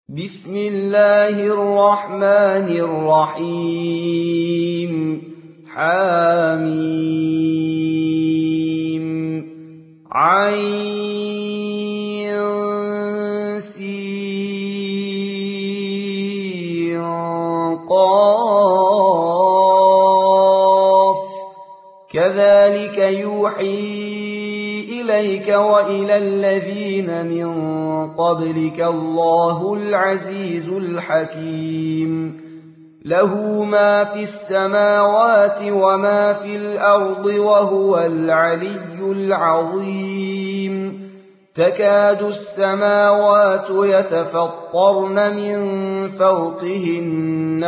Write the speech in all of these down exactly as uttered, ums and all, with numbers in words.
بسم الله الرحمن الرحيم حميم عين سين قاف كذلك يوحي إليك وإلى الذين من قبلك الله العزيز الحكيم له ما في السماوات وما في الأرض وهو العلي العظيم تكاد السماوات يتفطرن من فوقهن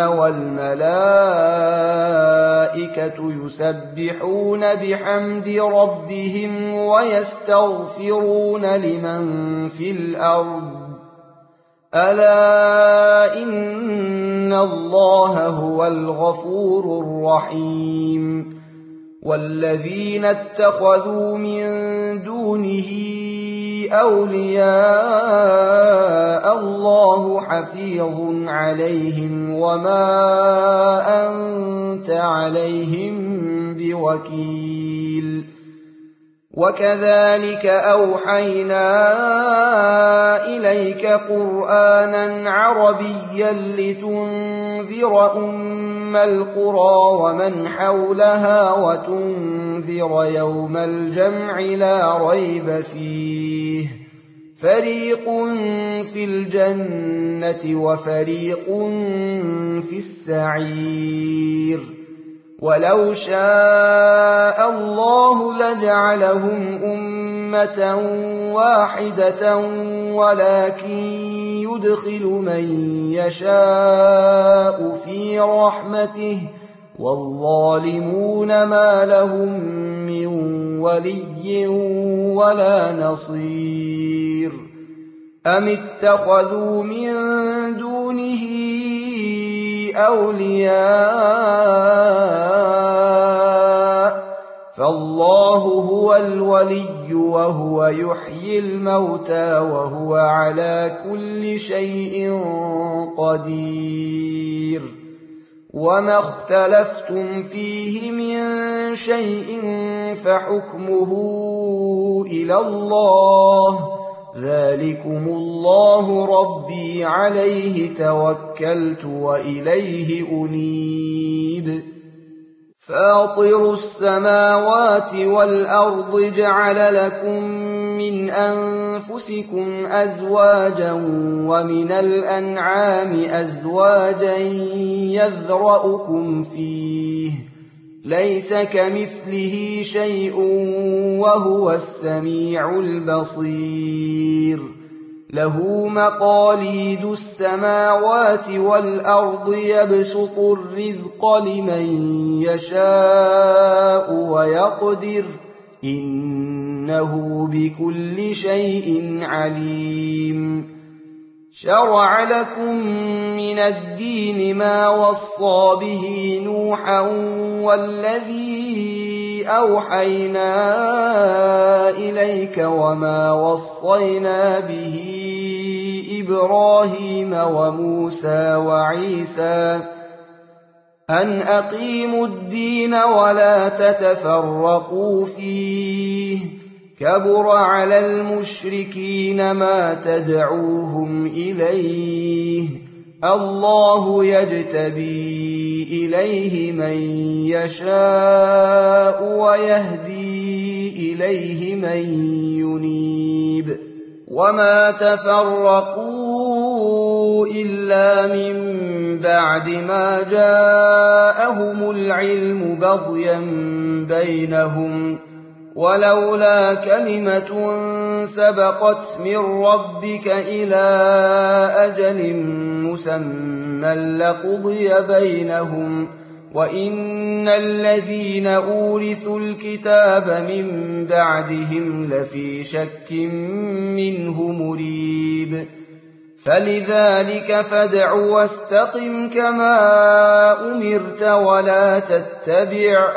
والملائكة يسبحون بحمد ربهم ويستغفرون لمن في الأرض ألا إن الله هو الغفور الرحيم والذين اتخذوا من دونه أولياء الله حفيظ عليهم وما أنت عليهم بوكيل وكذلك أوحينا إليك قرآنا عربيا لتنذر أم القرى ومن حولها وتنذر يوم الجمع لا ريب فيه فريق في الجنة وفريق في السعير ولو شاء الله لجعلهم أمة واحدة ولكن يدخل من يشاء في رحمته والظالمون ما لهم من ولي ولا نصير أم اتخذوا من دونه أولياء فالله هو الولي وهو يحيي الموتى وهو على كل شيء قدير وما اختلفتم فيه من شيء فحكمه إلى الله ذلكم الله ربي عليه توكلت وإليه أنيب فاطر السماوات والأرض جعل لكم من أنفسكم أزواجا ومن الأنعام أزواجا يذرأكم فيه ليس كمثله شيء وهو السميع البصير له مقاليد السماوات والأرض يبسط الرزق لمن يشاء ويقدر إنه بكل شيء عليم شرع لكم من الدين ما وصى به نوحا والذي أوحينا إليك وما وصينا به إبراهيم وموسى وعيسى أن أقيموا الدين ولا تتفرقوا فيه كبر على المشركين ما تدعوهم إليه الله يجتبي إليه من يشاء ويهدي إليه من ينيب وما تفرقوا إلا من بعد ما جاءهم العلم بغيا بينهم ولولا كلمة سبقت من ربك إلى أجل مسمى لقضي بينهم وإن الذين أورثوا الكتاب من بعدهم لفي شك منه مريب فلذلك فادع واستقم كما أمرت ولا تتبع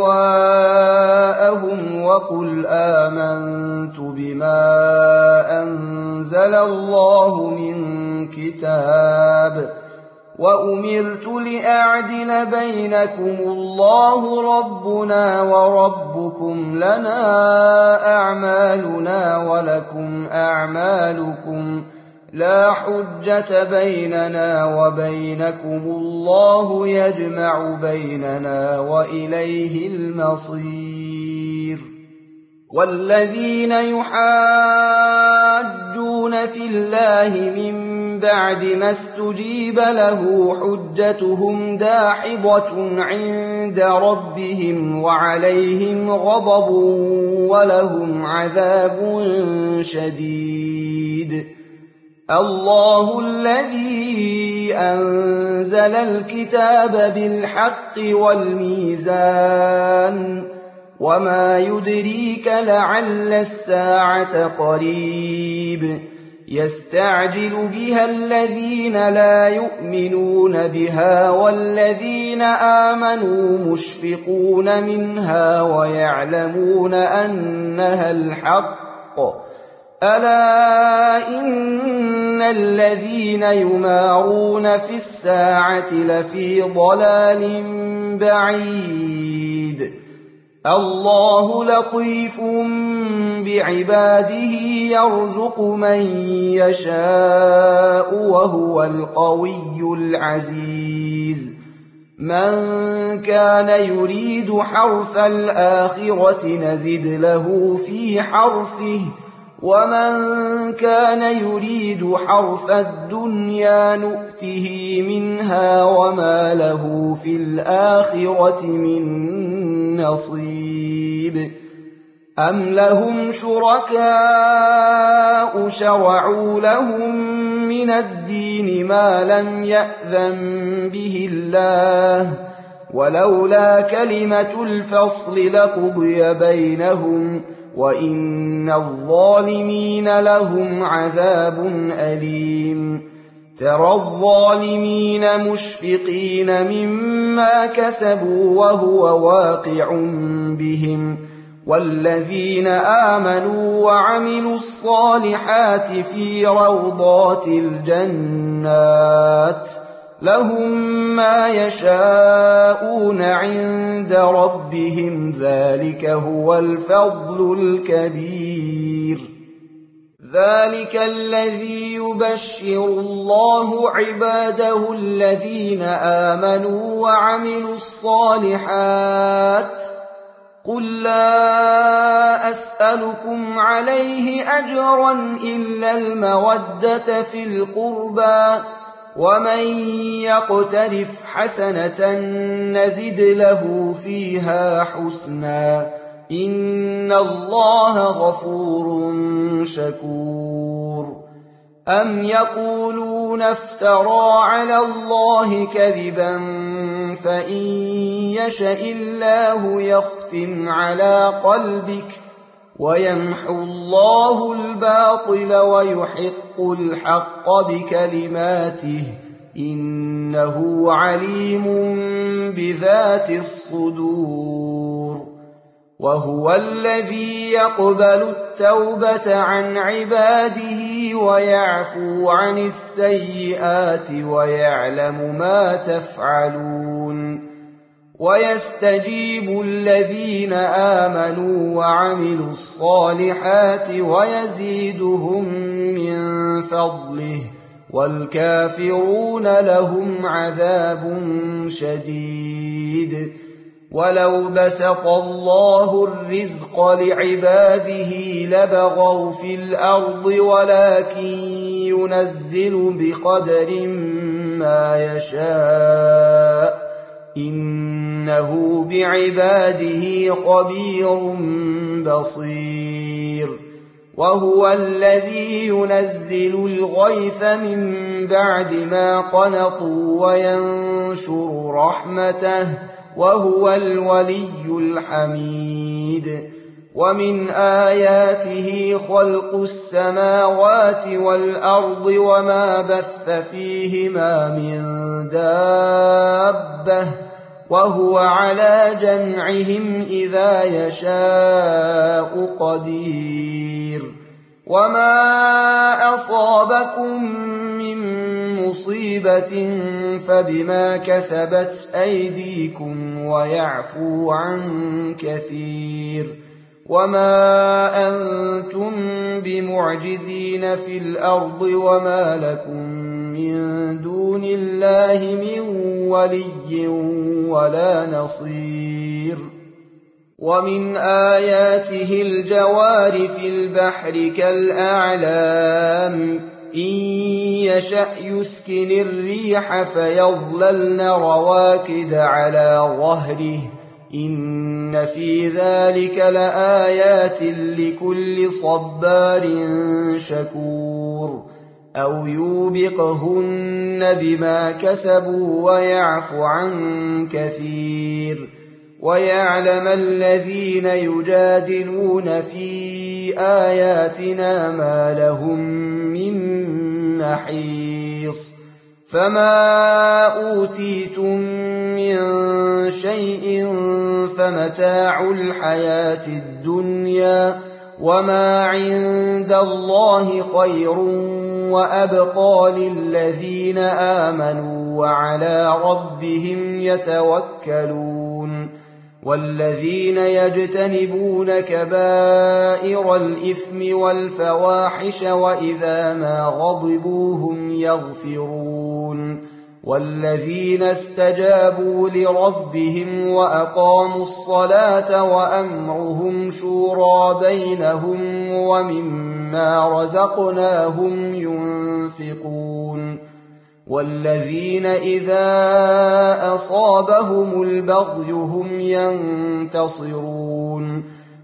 أهواءهم وقل آمنت بما أنزل الله من كتاب وأمرت لأعدل بينكم الله ربنا وربكم لنا أعمالنا ولكم أعمالكم لا حجة بيننا وبينكم الله يجمع بيننا وإليه المصير. والذين يحاجون في الله من بعد ما استجيب له حجتهم داحضة عند ربهم وعليهم غضب ولهم عذاب شديد. الله الذي أنزل الكتاب بالحق والميزان وما يدريك لعل الساعة قريب يستعجل بها الذين لا يؤمنون بها والذين آمنوا مشفقون منها ويعلمون أنها الحق ألا إن الذين يمارون في الساعة لفي ضلال بعيد. الله لطيف بعباده يرزق من يشاء وهو القوي العزيز. من كان يريد حرث الآخرة نزد له في حرثه ومن كان يريد حرث الدنيا نؤته منها وما له في الآخرة من نصيب. أم لهم شركاء شرعوا لهم من الدين ما لم يأذن به الله ولولا كلمة الفصل لقضي بينهم وإن الظالمين لهم عذاب أليم. ترى الظالمين مشفقين مما كسبوا وهو واقع بهم والذين آمنوا وعملوا الصالحات في روضات الجنات لهم ما يشاءون عند ربهم ذلك هو الفضل الكبير. ذلك الذي يبشر الله عباده الذين آمنوا وعملوا الصالحات. قل لا أسألكم عليه أجرا إلا المودة في القربى ومن يقترف حسنة نزد له فيها حسنا إن الله غفور شكور. أم يقولون افترى على الله كذبا فإن يشأ الله يختم على قلبك ويمحو الله الباطل ويحق الحق بكلماته إنه عليم بذات الصدور. وهو الذي يقبل التوبة عن عباده ويعفو عن السيئات ويعلم ما تفعلون. ويستجيب الذين آمنوا وعملوا الصالحات ويزيدهم من فضله والكافرون لهم عذاب شديد. ولو بسط الله الرزق لعباده لبغوا في الأرض ولكن ينزل بقدر ما يشاء إنه بعباده خبير بصير. وهو الذي ينزل الغيث من بعد ما قنطوا وينشر رحمته وهو الولي الحميد. ومن آياته خلق السماوات والأرض وما بث فيهما من دابة وهو على جمعهم إذا يشاء قدير. وما أصابكم من مصيبة فبما كسبت أيديكم ويعفو عن كثير وما أنتم بمعجزين في الأرض وما لكم من دون الله من ولي ولا نصير ومن آياته الجوار في البحر كالأعلام إن يشأ يسكن الريح فيظللن رواكد على ظهره إن في ذلك لآيات لكل صبار شكور أو يوبقهن بما كسبوا ويعفو عن كثير ويعلم الذين يجادلون في آياتنا ما لهم من محيص فما أوتيتم من شيء فمتاع الحياة الدنيا وما عند الله خير وأبقى للذين آمنوا وعلى ربهم يتوكلون والذين يجتنبون كبائر الإثم والفواحش وإذا ما غضبوا هم يغفرون والذين استجابوا لربهم وأقاموا الصلاة وأمرهم شورى بينهم ومما رزقناهم ينفقون والذين إذا أصابهم البغي هم ينتصرون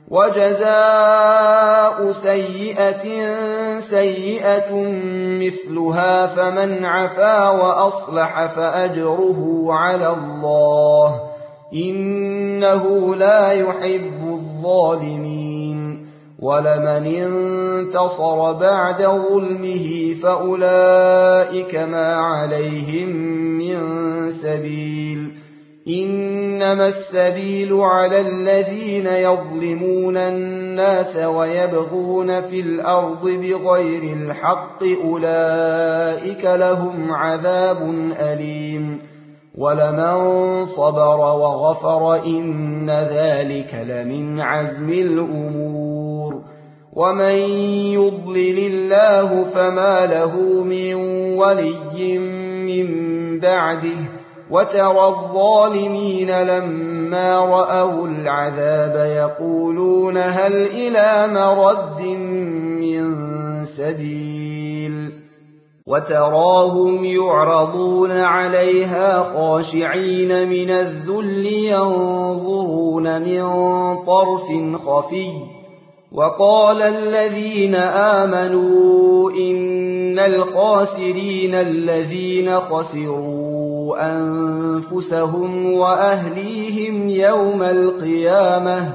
وجزاء سيئة سيئة مثلها فمن عفا وأصلح فأجره على الله إنه لا يحب الظالمين ولمن انتصر بعد ظلمه فأولئك ما عليهم من سبيل إنما السبيل على الذين يظلمون الناس ويبغون في الأرض بغير الحق أولئك لهم عذاب أليم ولمن صبر وغفر إن ذلك لمن عزم الأمور ومن يضلل الله فما له من ولي من بعده وترى الظالمين لما رأوا العذاب يقولون هل إلى مرد من سبيل وتراهم يعرضون عليها خاشعين من الذل ينظرون من طرف خفي وقال الذين آمنوا إن الخاسرين الذين خسروا أنفسهم وأهليهم يوم القيامة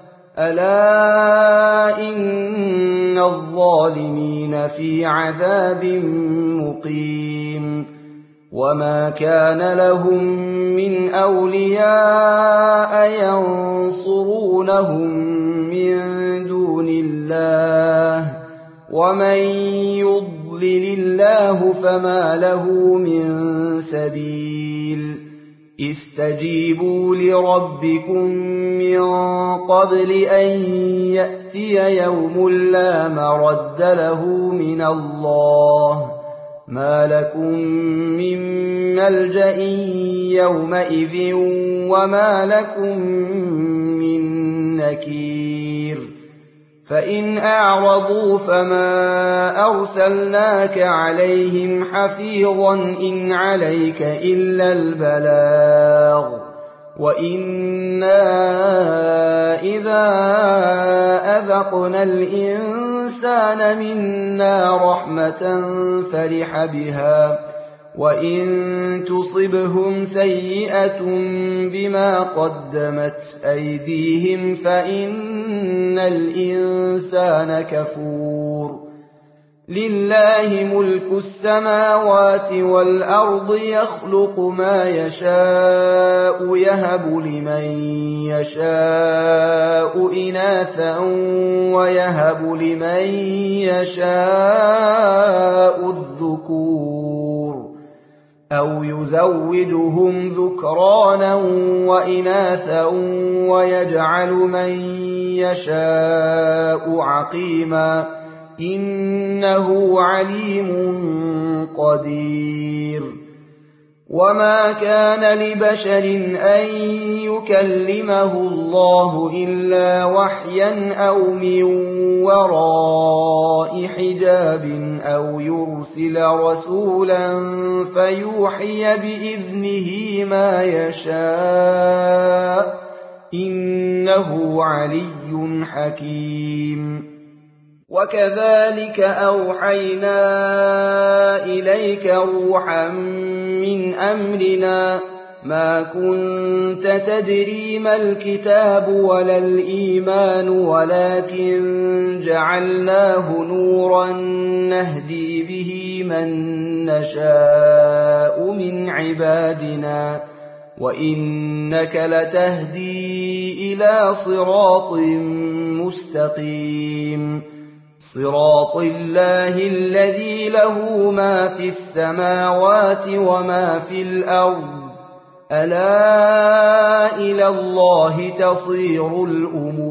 ألا إن الظالمين في عذاب مقيم وما كان لهم من أولياء ينصرونهم من دون الله ومن يضلل الله فما له من سبيل استجيبوا لربكم من قبل أن يأتي يوم لا مرد له من الله ما لكم من ملجأ يومئذ وما لكم من نكير فإن أعرضوا فما أرسلناك عليهم حفيظا إن عليك إلا البلاغ وإنا إذا أذقنا الإنسان منا رحمة فرح بها وإن تصبهم سيئة بما قدمت أيديهم فإن الإنسان كفور لله ملك السماوات والأرض يخلق ما يشاء يهب لمن يشاء إناثا ويهب لمن يشاء الذكور أو يزوجهم ذكرانا وإناثا ويجعل من يشاء عقيما إنه عليم قدير وما كان لبشر أن يكلمه الله إلا وحيا أو من وراء حجاب أو يرسل رسولا فيوحي بإذنه ما يشاء إنه علي حكيم وكذلك أوحينا إليك روحا من أمرنا ما كنت تدري ما الكتاب ولا الإيمان ولكن جعلناه نورا نهدي به من نشاء من عبادنا وإنك لتهدي إلى صراط مستقيم صراط الله الذي له ما في السماوات وما في الأرض ألا إلى الله تصير الأمور